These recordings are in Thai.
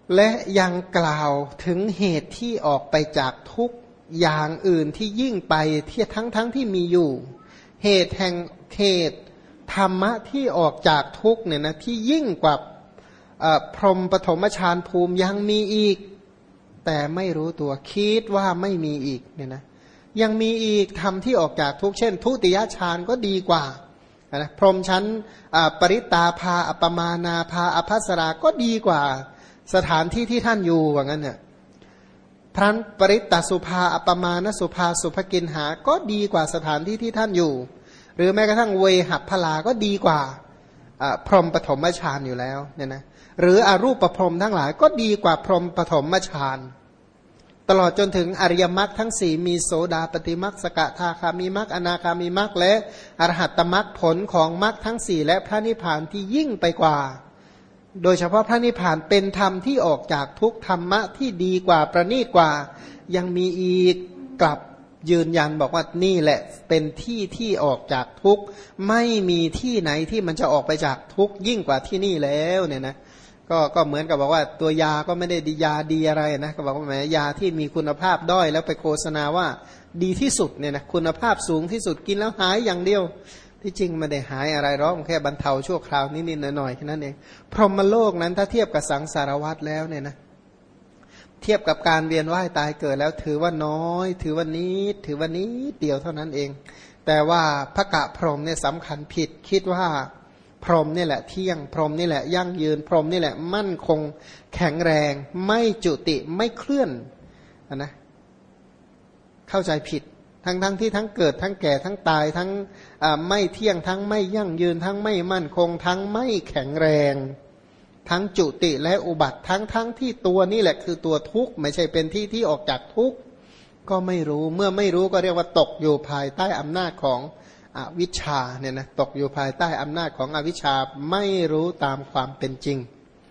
และยังกล่าวถึงเหตุที่ออกไปจากทุกข์อย่างอื่นที่ยิ่งไปที่ทั้งที่มีอยู่เหตุแห่งเหตุธรรมะที่ออกจากทุกข์เนี่ยนะที่ยิ่งกว่าพรหมปฐมฌานภูมิยังมีอีกแต่ไม่รู้ตัวคิดว่าไม่มีอีกเนี่ยนะยังมีอีกธรรมที่ออกจากทุกข์เช่นทุติยฌานก็ดีกว่านะพรหมชั้นปริตาภาอัปปมานาภาอภัสราก็ดีกว่าสถานที่ที่ท่านอยู่ว่างั้นเนี่ยพรันปริตตสุภาอัปปมานสุภาสุภกินหาก็ดีกว่าสถานที่ที่ท่านอยู่หรือแม้กระทั่งเวหัพพลาก็ดีกว่าพรหมปฐมฌานอยู่แล้วเนี่ยนะหรืออรูปพรหมทั้งหลายก็ดีกว่าพรหมปฐมฌานตลอดจนถึงอริยมรรคทั้งสี่มีโสดาปฏิมรรคสกทาคามิมรรคอนาคามิมรรคและอรหัตตมรรคผลของมรรคทั้งสี่และพระนิพพานที่ยิ่งไปกว่าโดยเฉพาะพระนิพพานเป็นธรรมที่ออกจากทุกธรรมะที่ดีกว่าประณีตกว่ายังมีอีกกลับยืนยันบอกว่านี่แหละเป็นที่ที่ออกจากทุกข์ไม่มีที่ไหนที่มันจะออกไปจากทุกข์ยิ่งกว่าที่นี่แล้วเนี่ยนะก็เหมือนกับบอกว่าตัวยาก็ไม่ได้ดียาดีอะไรนะก็บอกว่าแหมยาที่มีคุณภาพด้อยแล้วไปโฆษณาว่าดีที่สุดเนี่ยนะคุณภาพสูงที่สุดกินแล้วหายอย่างเดียวที่จริงไม่ได้หายอะไรหรอกแค่บรรเทาชั่วคราวนิดๆหน่อยๆแค่นั้นเองพรหมโลกนั้นถ้าเทียบกับสังสารวัฏแล้วเนี่ยนะเทียบกับการเวียนว่ายตายเกิดแล้วถือว่าน้อยถือว่านิดถือว่านิดเดียวเท่านั้นเองแต่ว่าพระกะพรหมเนี่ยสำคัญผิดคิดว่าพรหมนี่แหละเที่ยงพรหมนี่แหละยั่งยืนพรหมนี่แหละมั่นคงแข็งแรงไม่จุติไม่เคลื่อนนะเข้าใจผิดทั้งที่ทั้งเกิดทั้งแก่ทั้งตายทั้งไม่เที่ยงทั้งไม่ยั่งยืนทั้งไม่มั่นคงทั้งไม่แข็งแรงทั้งจุติและอุบัติทั้งที่ตัวนี่แหละคือตัวทุกข์ไม่ใช่เป็นที่ที่ออกจากทุกข์ก็ไม่รู้เมื่อไม่รู้ก็เรียกว่าตกอยู่ภายใต้อำนาจของอวิชชาเนี่ยนะตกอยู่ภายใต้อำนาจของอวิชชาไม่รู้ตามความเป็นจริง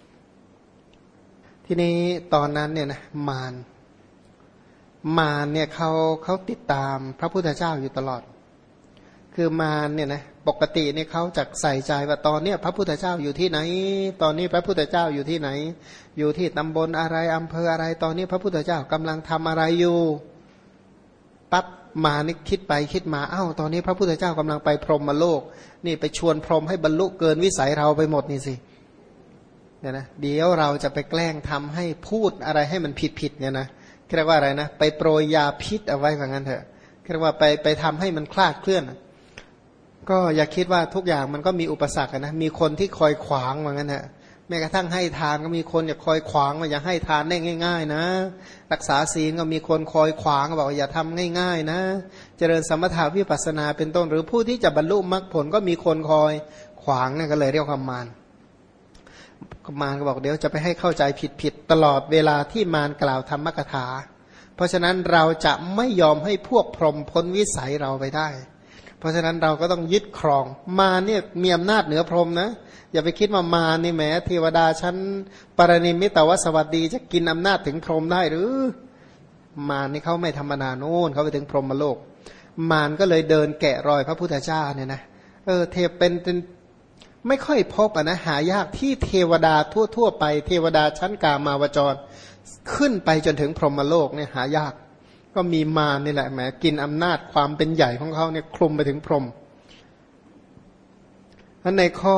ทีนี้ตอนนั้นเนี่ยนะมารเนี่ยเขาติดตามพระพุทธเจ้าอยู่ตลอดคือมารเนี่ยนะปกติเนี่ยเขาจะใส่ใจว่าตอนเนี้ยพระพุทธเจ้าอยู่ที่ไหนตอนนี้พระพุทธเจ้าอยู่ที่ไหนอยู่ที่ตำบลอะไรอำเภออะไรตอนนี้พระพุทธเจ้ากำลังทำอะไรอยู่ปั๊บมานี่คิดไปคิดมาอ้าวตอนนี้พระพุทธเจ้ากำลังไปพรหมโลกนี่ไปชวนพรหมให้บรรลุเกินวิสัยเราไปหมดนี่สิเนี่ยนะเดี๋ยวเราจะไปแกล้งทำให้พูดอะไรให้มันผิดเนี่ยนะเรียกว่าอะไรนะไปโปรยยาพิษเอาไว้ว่างั้นเถอะเรียกว่าไปทำให้มันคลาดเคลื่อนก็อย่าคิดว่าทุกอย่างมันก็มีอุปสรรคนะมีคนที่คอยขวางว่างั้นเถอะแม้กระทั่งให้ทานก็มีคนอย่าคอยขวางว่าอย่าให้ทานได้ง่ายๆนะรักษาศีลก็มีคนคอยขวางบอกว่าอย่าทำง่ายๆนะเจริญสมถะวิปัสสนาเป็นต้นหรือผู้ที่จะบรรลุมรรคผลก็มีคนคอยขวางนั่นก็เลยเรียกว่ามารก็บอกเดี๋ยวจะไปให้เข้าใจผิดตลอดเวลาที่มารกล่าวธรรมกถาเพราะฉะนั้นเราจะไม่ยอมให้พวกพรหมพ้นวิสัยเราไปได้เพราะฉะนั้นเราก็ต้องยึดครองมารเนี่ยมีอำนาจเหนือพรหมนะอย่าไปคิดว่ามารนี่แหมเทวดาชั้นปรนิมมิตวสวัสดีจะกินอำนาจถึงพรหมได้หรือมารนี่เขาไม่ธรรมดาโน่นเขาไปถึงพรหมโลกมารก็เลยเดินแกะรอยพระพุทธเจ้าเนี่ยนะเทพเป็นไม่ค่อยพบนะหายากที่เทวดาทั่วไปเทวดาชั้นกามาวจรขึ้นไปจนถึงพรหมโลกเนี่ยหายากก็มีมารนี่แหละแหมกินอำนาจความเป็นใหญ่ของเขาเนี่ยคลุมไปถึงพรหมในข้อ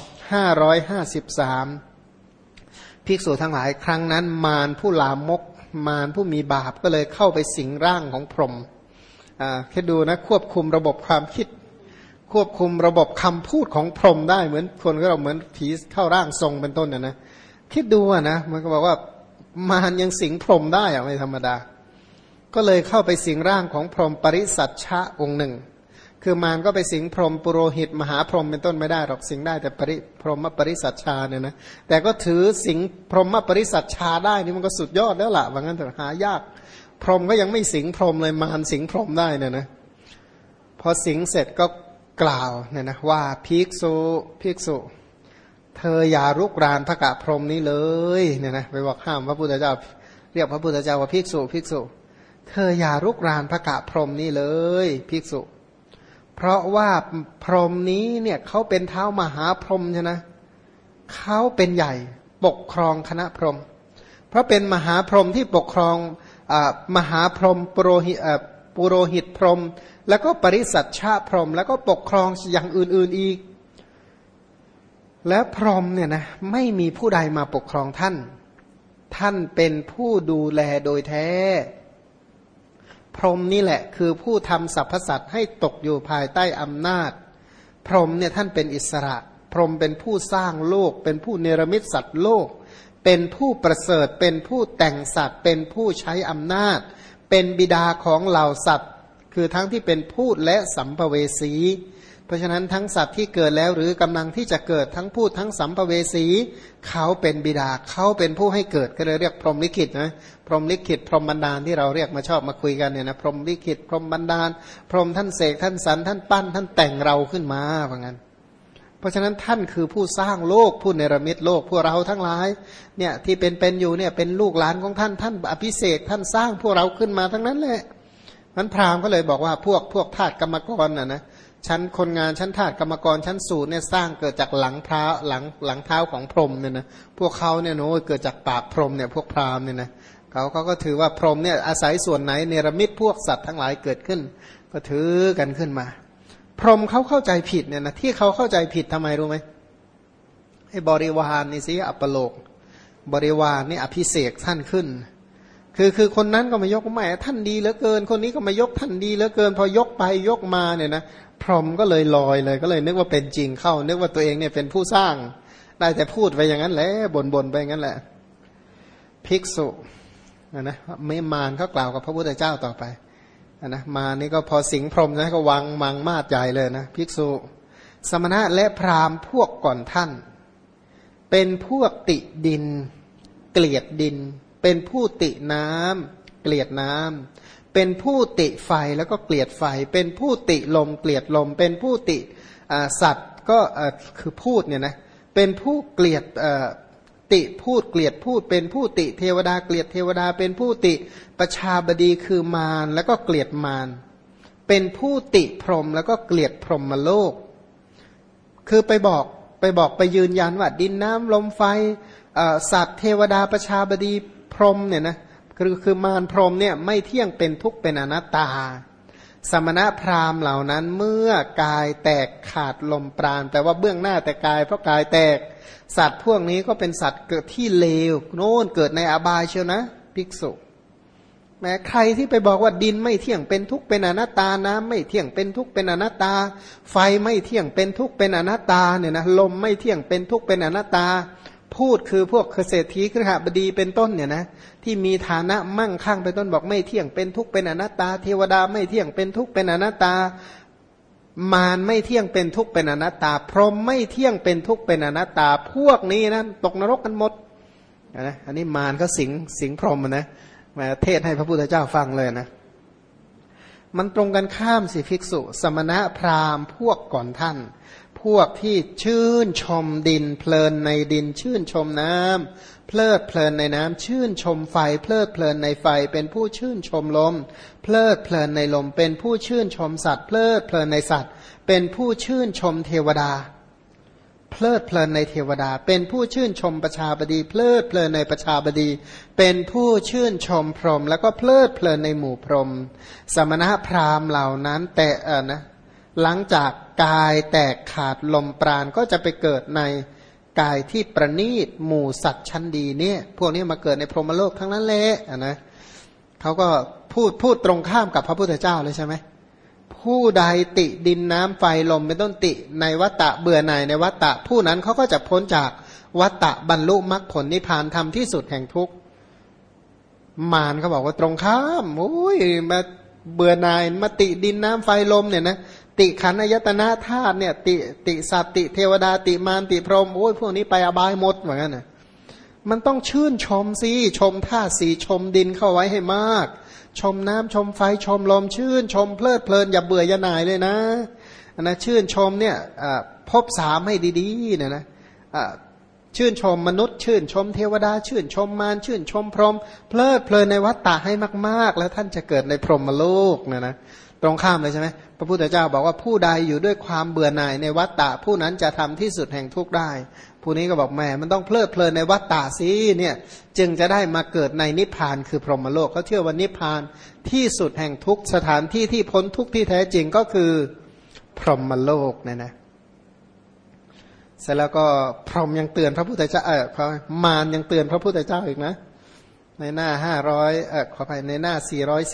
553ภิกษุทั้งหลายครั้งนั้นมารผู้ลามกมารผู้มีบาปก็เลยเข้าไปสิงร่างของพรหมแค่ดูนะควบคุมระบบความคิดควบคุมระบบคำพูดของพรหมได้เหมือนคนก็เราเหมือนผีเข้าร่างทรงเป็นต้นนะคิดดูนะมันก็บอกว่ามารยังสิงพรหมได้อะไม่ธรรมดาก็เลยเข้าไปสิงร่างของพรหมปริสัชชะองค์หนึ่งคือมารก็ไปสิงพรหมปุโรหิตมหาพรหมเป็นต้นไม่ได้หรอกสิงได้แต่พรหมปริสัชชาเนี่ยนะแต่ก็ถือสิงพรหมปริสัชชาได้นี่มันก็สุดยอดแล้วล่ะว่างั้นแต่หายากพรหมก็ยังไม่สิงพรหมเลยมารสิงพรหมได้เนี่ยนะพอสิงเสร็จก็กล่าวเนี่ยนะว่าภิกษุเธออย่ารุกรานพระกะพรหมนี้เลยเนี่ยนะไปบอกห้ามพระพุทธเจ้าเรียกพระพุทธเจ้าว่าภิกษุเธออย่ารุกรานพระกะพรหมนี้เลยภิกษุเพราะว่าพรหมนี้เนี่ยเขาเป็นเท้ามหาพรหมใช่ไหมเขาเป็นใหญ่ปกครองคณะพรหมราะเป็นมหาพรหมที่ปกครองมหาพรหมปุโรหิตพรหมแล้วก็ปริสัชชะพรหมแล้วก็ปกครองอย่างอื่นๆอีกและพรหมเนี่ยนะไม่มีผู้ใดมาปกครองท่านท่านเป็นผู้ดูแลโดยแท้พรหมนี่แหละคือผู้ทำสรรพสัตว์ให้ตกอยู่ภายใต้อำนาจพรหมเนี่ยท่านเป็นอิสระพรหมเป็นผู้สร้างโลกเป็นผู้เนรมิตสัตว์โลกเป็นผู้ประเสริฐเป็นผู้แต่งสัตว์เป็นผู้ใช้อำนาจเป็นบิดาของเหล่าสัตว์คือทั้งที่เป็นพูดและสัมภเวสีเพราะฉะนั้นทั้งสัตว์ที่เกิดแล้วหรือกำลังที่จะเกิดทั้งพูดทั้งสัมภเวสีเขาเป็นบิดาเขาเป็นผู้ให้เกิดก็เลยเรียกพรหมลิขิตนะพรหมลิขิตพรหมบันดาลที่เราเรียกมาชอบมาคุยกันเนี่ยนะพรหมลิขิตพรหมบันดาลพรหมท่านเสกท่านสรรท่านปั้นท่านแต่งเราขึ้นมาว่างั้นเพราะฉะนั้นท่านคือผู้สร้างโลกผู้เนรมิตโลกพวกเราทั้งหลายเนี่ยที่เป็นอยู่เนี่ยเป็นลูกหลานของท่านท่านอภิเษกท่านสร้างพวกเราขึ้นมาทั้งนั้นแหละมันพราหมณ์ก็เลยบอกว่าพวกทาสกรรมกรนะชั้นคนงานชั้นทาสกรรมกรชั้นสูตรเนี่ยสร้างเกิดจากหลังเท้าของพรหมเนี่ยนะพวกเขาเนี่ยโน้เกิดจากปากพรหมเนี่ยพวกพราหมณ์เนี่ยนะเขาก็ถือว่าพรหมเนี่ยอาศัยส่วนไหนเนรมิตพวกสัตว์ทั้งหลายเกิดขึ้นก็ถือกันขึ้นมาพรหมเขาเข้าใจผิดเนี่ยนะที่เขาเข้าใจผิดทำไมรู้ไหมให้บริวารนี่สิอัปโลกบริวารนี่อภิเษกท่านขึ้นคือคนนั้นก็มายกไม่ท่านดีเหลือเกินคนนี้ก็มายกท่านดีเหลือเกินพอยกไปยกมาเนี่ยนะพรหมก็เลยลอยเลยก็เลยนึกว่าเป็นจริงเข้านึกว่าตัวเองเนี่ยเป็นผู้สร้างได้แต่พูดไปอย่างนั้นแหละบ่นไปอย่างนั้นแหละภิกษุนะไม่มารเขากล่าวกับพระพุทธเจ้าต่อไปนะมานี่ก็พอสิงพรหมนะก็วังมังมาดใหญ่เลยนะภิกษุสมณะและพราหมณ์พวกก่อนท่านเป็นพวกติดินเกลียดดินเป็นผู้ติน้ำเกลียดน้ำเป็นผู้ติไฟแล้วก็เกลียดไฟเป็นผู้ติลมเกลียดลมเป็นผู้ติสัตว์ก็คือพูดเนี่ยนะเป็นผู้เกลียดติพูดเกลียดพูดเป็นผู้ติเทวดาเกลียดเทวดาเป็นผู้ติประชาบดีคือมารแล้วก็เกลียดมารเป็นผู้ติพรหมแล้วก็เกลียดพรหมโลกคือไปบอกไปยืนยันว่าดินน้ำลมไฟสัตว์เทวดาประชาบดีพรหมเนี่ยนะคือมารพรหมเนี่ยไม่เที่ยงเป็นทุกข์เป็นอนัตตาสมณพราหมณ์เหล่านั้นเมื่อกายแตกขาดลมปราณแต่ว่าเบื้องหน้าแต่กายเพราะกายแตกสัตว์พวกนี้ก็เป็นสัตว์เกิดที่เลวโน่นเกิดในอบายเชียวนะภิกษุแม้ใครที่ไปบอกว่าดินไม่เที่ยงเป็นทุกข์เป็นอนัตตาน้ำไม่เที่ยงเป็นทุกข์เป็นอนัตตาไฟไม่เที่ยงเป็นทุกข์เป็นอนัตตาเนี่ยนะลมไม่เที่ยงเป็นทุกข์เป็นอนัตตาพูดคือพวกเศรษฐีคฤหบดีเป็นต้นเนี่ยนะที่มีฐานะมั่งคั่งเป็นต้นบอกไม่เที่ยงเป็นทุกข์เป็นอนัตตาเทวดาไม่เที่ยงเป็นทุกข์เป็นอนัตตามารไม่เที่ยงเป็นทุกข์เป็นอนัตตาพรหมไม่เที่ยงเป็นทุกข์เป็นอนัตตาพวกนี้นะตกนรกกันหมดนะอันนี้มารก็สิงพรหมนะมาเทศให้พระพุทธเจ้าฟังเลยนะมันตรงกันข้ามสิภิกษุสมณะพราหมณ์พวกก่อนท่านพวกที่ชื่นชมดินเพลินในดินชื่นชมน้ำเพลิดเพลินในน้ำชื่นชมไฟเพลิดเพลินในไฟเป็นผู้ชื่นชมลมเพลิดเพลินในลมเป็นผู้ชื่นชมสัตว์เพลิดเพลินในสัตว์เป็นผู้ชื่นชมเทวดาเพลิดเพลินในเทวดาเป็นผู้ชื่นชมประชาบดีเพลิดเพลินในประชาบดีเป็นผู้ชื่นชมพรหมแล้วก็เพลิดเพลินในหมู่พรหมสมณะพราหมณ์เหล่านั้นแต่หลังจากกายแตกขาดลมปราณก็จะไปเกิดในกายที่ประณีตหมู่สัตว์ชั้นดีเนี่ยพวกนี้มาเกิดในพรหมโลกทั้งนั้นแหละนะเขาก็พูดตรงข้ามกับพระพุทธเจ้าเลยใช่ไหมผู้ใดติดินน้ำไฟลมเป็นต้นติในวัฏฏะเบื่อหน่ายในวัฏฏะผู้นั้นเขาก็จะพ้นจากวัฏฏะบรรลุมรรคผลนิพพานธรรมที่สุดแห่งทุกข์มารเขาบอกว่าตรงข้ามโอ้ยมาเบื่อหน่ายมาติดินน้ำไฟลมเนี่ยนะติขันธ์อายตนะธาตุเนี่ยติสัตว์ติเทวดาติมารติพรหมโอ้ยพวกนี้ไปอบายหมดเหมือนกันนะมันต้องชื่นชมสิชมธาตุสีชมดินเข้าไว้ให้มากชมน้ำชมไฟชมลมชื่นชมเพลิดเพลินอย่าเบื่ออย่าหน่ายเลยนะชื่นชมเนี่ยพบสามให้ดีๆเนี่ยนะชื่นชมมนุษย์ชื่นชมเทวดาชื่นชมมารชื่นชมพรหมเพลิดเพลินในวัฏฏะให้มากๆแล้วท่านจะเกิดในพรหมโลกนะตรงข้ามเลยใช่ไหมพระพุทธเจ้าบอกว่าผู้ใดอยู่ด้วยความเบื่อหน่ายในวัฏฏะผู้นั้นจะทำที่สุดแห่งทุกข์ได้ผู้นี้ก็บอกแหมมันต้องเพลิดเพลินในวัฏฏะสิเนี่ยจึงจะได้มาเกิดในนิพพานคือพรหมโลกเขาเชื่อว่านิพพานที่สุดแห่งทุกสถานที่ที่พ้นทุกที่แท้จริงก็คือพรหมโลกเนี่ยนะเสร็จแล้วก็พรหมยังเตือนพระพุทธเจ้ามารยังเตือนพระพุทธเจ้าอีกนะในหน้า500ขออภัยในหน้า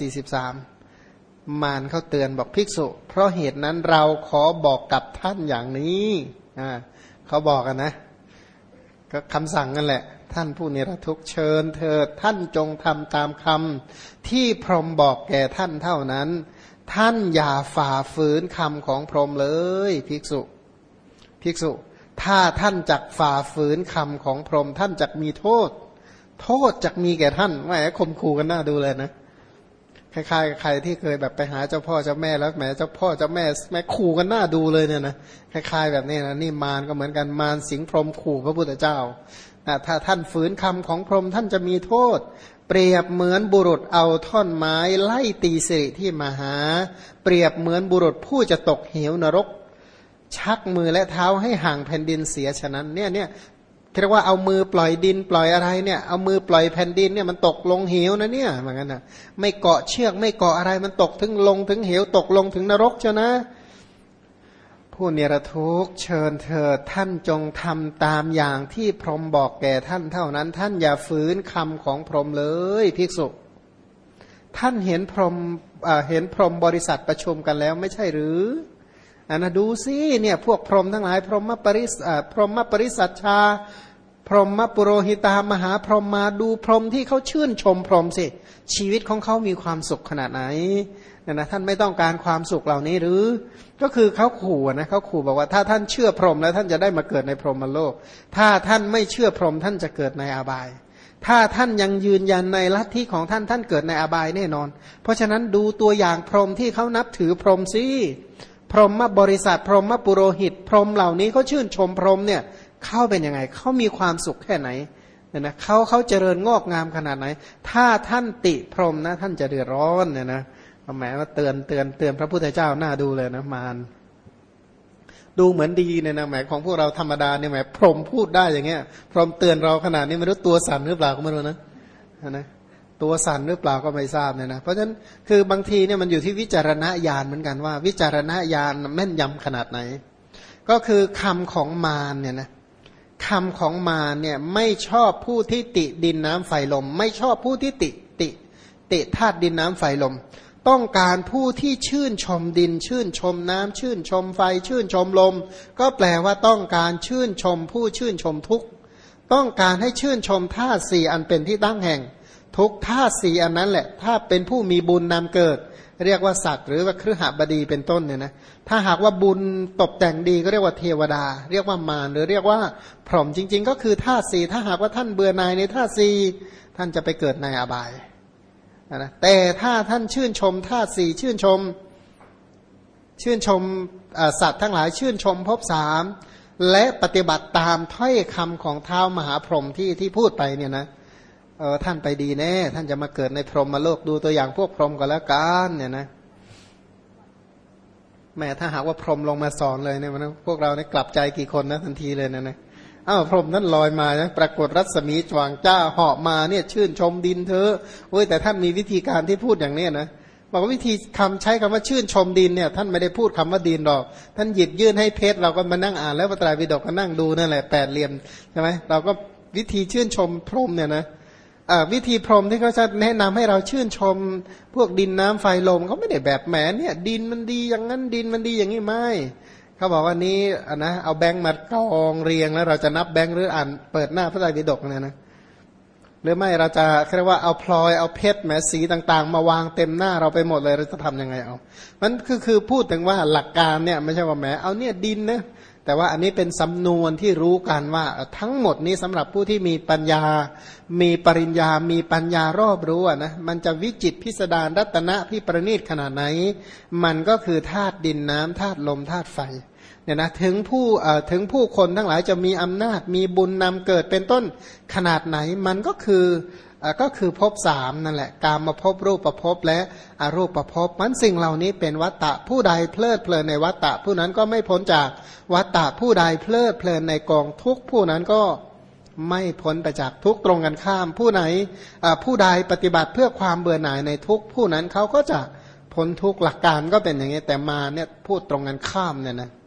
443มารเขาเตือนบอกภิกษุเพราะเหตุนั้นเราขอบอกกับท่านอย่างนี้เขาบอกกันนะก็คำสั่งกันแหละท่านผู้นิรทุกข์เชิญเถิดท่านจงทำตามคำที่พรหมบอกแก่ท่านเท่านั้นท่านอย่าฝ่าฝืนคำของพรหมเลยภิกษุถ้าท่านจักฝ่าฝืนคำของพรหมท่านจักมีโทษจักมีแก่ท่านแหมข่มขู่กันหน้าดูเลยนะคล้ายๆใครที่เคยแบบไปหาเจ้าพ่อเจ้าแม่แล้วแหมเจ้าพ่อเจ้าแม่ขู่กันหน้าดูเลยเนี่ยนะคล้ายๆแบบนี้นะนี่มารก็เหมือนกันมารสิงพรหมขู่พระพุทธเจ้าถ้าท่านฝืนคำของพรหมท่านจะมีโทษเปรียบเหมือนบุรุษเอาท่อนไม้ไล่ตีสิริที่มหาเปรียบเหมือนบุรุษผู้จะตกเหวนรกชักมือและเท้าให้ห่างแผ่นดินเสียฉะนั้นเนี่ยเรียกว่าเอามือปล่อยดินปล่อยอะไรเนี่ยเอามือปล่อยแผ่นดินเนี่ยมันตกลงเหวนะเนี่ยเหมือนกันนะไม่เกาะเชือกไม่เกาะอะไรมันตกถึงลงถึงเหวตกลงถึงนรกเจ้านะผู้เนรทุกข์เชิญเถิดท่านจงทำตามอย่างที่พรหมบอกแก่ท่านเท่านั้นท่านอย่าฝืนคำของพรหมเลยภิกษุท่านเห็นพรหมบริษัทประชุมกันแล้วไม่ใช่หรือนะดูสิเนี่ยพวกพรหมทั้งหลายพรหมปริสัชชาพรหมปุโรหิตามหาพรหมมาดูพรหมที่เขาชื่นชมพรหมสิชีวิตของเขามีความสุขขนาดไหนนะท่านไม่ต้องการความสุขเหล่านี้หรือก็คือเขาขู่นะเขาขู่บอกว่าถ้าท่านเชื่อพรหมแล้วท่านจะได้มาเกิดในพรหมโลกถ้าท่านไม่เชื่อพรหมท่านจะเกิดในอบายถ้าท่านยังยืนยันในลัทธิของท่านเกิดในอบายแน่นอนเพราะฉะนั้นดูตัวอย่างพรหมที่เขานับถือพรหมสิพรหมบริษัทพรหมปุโรหิตพรหมเหล่านี้เขาชื่นชมพรหมเนี่ยเข้าเป็นยังไงเขามีความสุขแค่ไหนเนี่ยนะเขาเจริญงอกงามขนาดไหนถ้าท่านติพรหมนะท่านจะเดือดร้อนเนี่ยนะแหมว่าเตือนพระพุทธเจ้าน่าดูเลยนะมารดูเหมือนดีเนี่ยนะแหมของพวกเราธรรมดาเนี่ยแหมพรหมพูดได้อย่างเงี้ยพรหมเตือนเราขนาดนี้ไม่รู้ตัวสั่นหรือเปล่าก็ไม่รู้นะตัวสั่นหรือเปล่าก็ไม่ทราบเนี่ยนะเพราะฉะนั้นคือบางทีเนี่ยมันอยู่ที่วิจารณญาณเหมือนกันว่าวิจารณญาณแม่นยำขนาดไหนก็คือคำของมารเนี่ยนะคำของมารเนี่ยไม่ชอบผู้ที่ติดินน้ำไฟลมไม่ชอบผู้ที่ติธาตุดินน้ำไฟลมต้องการผู้ที่ชื่นชมดินชื่นชมน้ำชื่นชมไฟชื่นชมลมก็แปลว่าต้องการชื่นชมผู้ชื่นชมทุกข์ต้องการให้ชื่นชมธาตุสี่อันเป็นที่ตั้งแห่งทุกธาตุสี่อันนั้นแหละถ้าเป็นผู้มีบุญนำเกิดเรียกว่าสัตว์หรือว่าคฤหบดีเป็นต้นเนี่ยนะถ้าหากว่าบุญตกแต่งดีก็เรียกว่าเทวดาเรียกว่ามารหรือเรียกว่าพรหมจริงๆก็คือธาตุสี่ถ้าหากว่าท่านเบื่อหน่ายในธาตุสี่ท่านจะไปเกิดในอบายนะแต่ถ้าท่านชื่นชมธาตุสี่ชื่นชมสัตว์ทั้งหลายชื่นชมภพสามและปฏิบัติตามถ้อยคำของท้าวมหาพรหมที่พูดไปเนี่ยนะท่านไปดีแน่ท่านจะมาเกิดในพรหมโลกดูตัวอย่างพวกพรหมก็แล้วกันเนี่ยนะแม้ถ้าหากว่าพรหมลงมาสอนเลยเนี่ยมันพวกเราเนี่ยกลับใจกี่คนนะทันทีเลยนะพรหมนั้นลอยมาปรากฏรัศมีจวางจ้าเหาะมาเนี่ยชื่นชมดินเธอโอ้ยแต่ท่านมีวิธีการที่พูดอย่างนี้นะบอกว่าวิธีใช้คำว่าชื่นชมดินเนี่ยท่านไม่ได้พูดคำว่าดินหรอกท่านหยิบยื่นให้เพชรเราก็มานั่งอ่านแล้วพระไตรปิฎกก็นั่งดูนั่นแหละแปดเหลี่ยมใช่ไหมเราก็วิธีชื่นชมพรหมเนี่ยนะวิธีพรหมที่เขาจะแนะนำให้เราชื่นชมพวกดินน้ำไฟลมเขาไม่ได้แบบแหมเนี่ยดินมันดีอย่างนั้นดินมันดีอย่างนี้ไม่เขาบอกว่านี้นะเอาแบงค์มากองเรียงแล้วเราจะนับแบงค์หรืออ่านเปิดหน้าพระไตรปิฎกเนี่ยนะหรือไม่เราจะเรียกว่าเอาพลอยเอาเพชรแหมสีต่างๆมาวางเต็มหน้าเราไปหมดเลยเราจะทำยังไงเอามันคือพูดถึงว่าหลักการเนี่ยไม่ใช่ว่าแหมเอาเนี่ยดินนะแต่ว่าอันนี้เป็นสำนวนที่รู้กันว่าทั้งหมดนี้สำหรับผู้ที่มีปัญญามีปริญญามีปัญญารอบรู้นะมันจะวิจิตรพิสดารรัตนะที่ประณีตขนาดไหนมันก็คือธาตุดินน้ำธาตุลมธาตุไฟเนี่ยนะถึงผู้คนทั้งหลายจะมีอำนาจมีบุญนำเกิดเป็นต้นขนาดไหนมันก็คือก็คือภพสามนั่นแหละกามภพรูปภพและอรูปภพมันสิ่งเหล่านี้เป็นวัตตะผู้ใดเพลิดเพลินในวัตตะผู้นั้นก็ไม่พ้นจากวัตตะผู้ใดเพลิดเพลินในกองทุกข์ผู้นั้นก็ไม่พ้นไปจากทุกข์ตรงกันข้ามผู้ไหนผู้ใดปฏิบัติเพื่อความเบื่อหน่ายในทุกข์ผู้นั้นเขาก็จะพ้นทุกข์หลักการก็เป็นอย่างนี้แต่มาเนี่ยพูดตรงกันข้ามเนี่ยนะ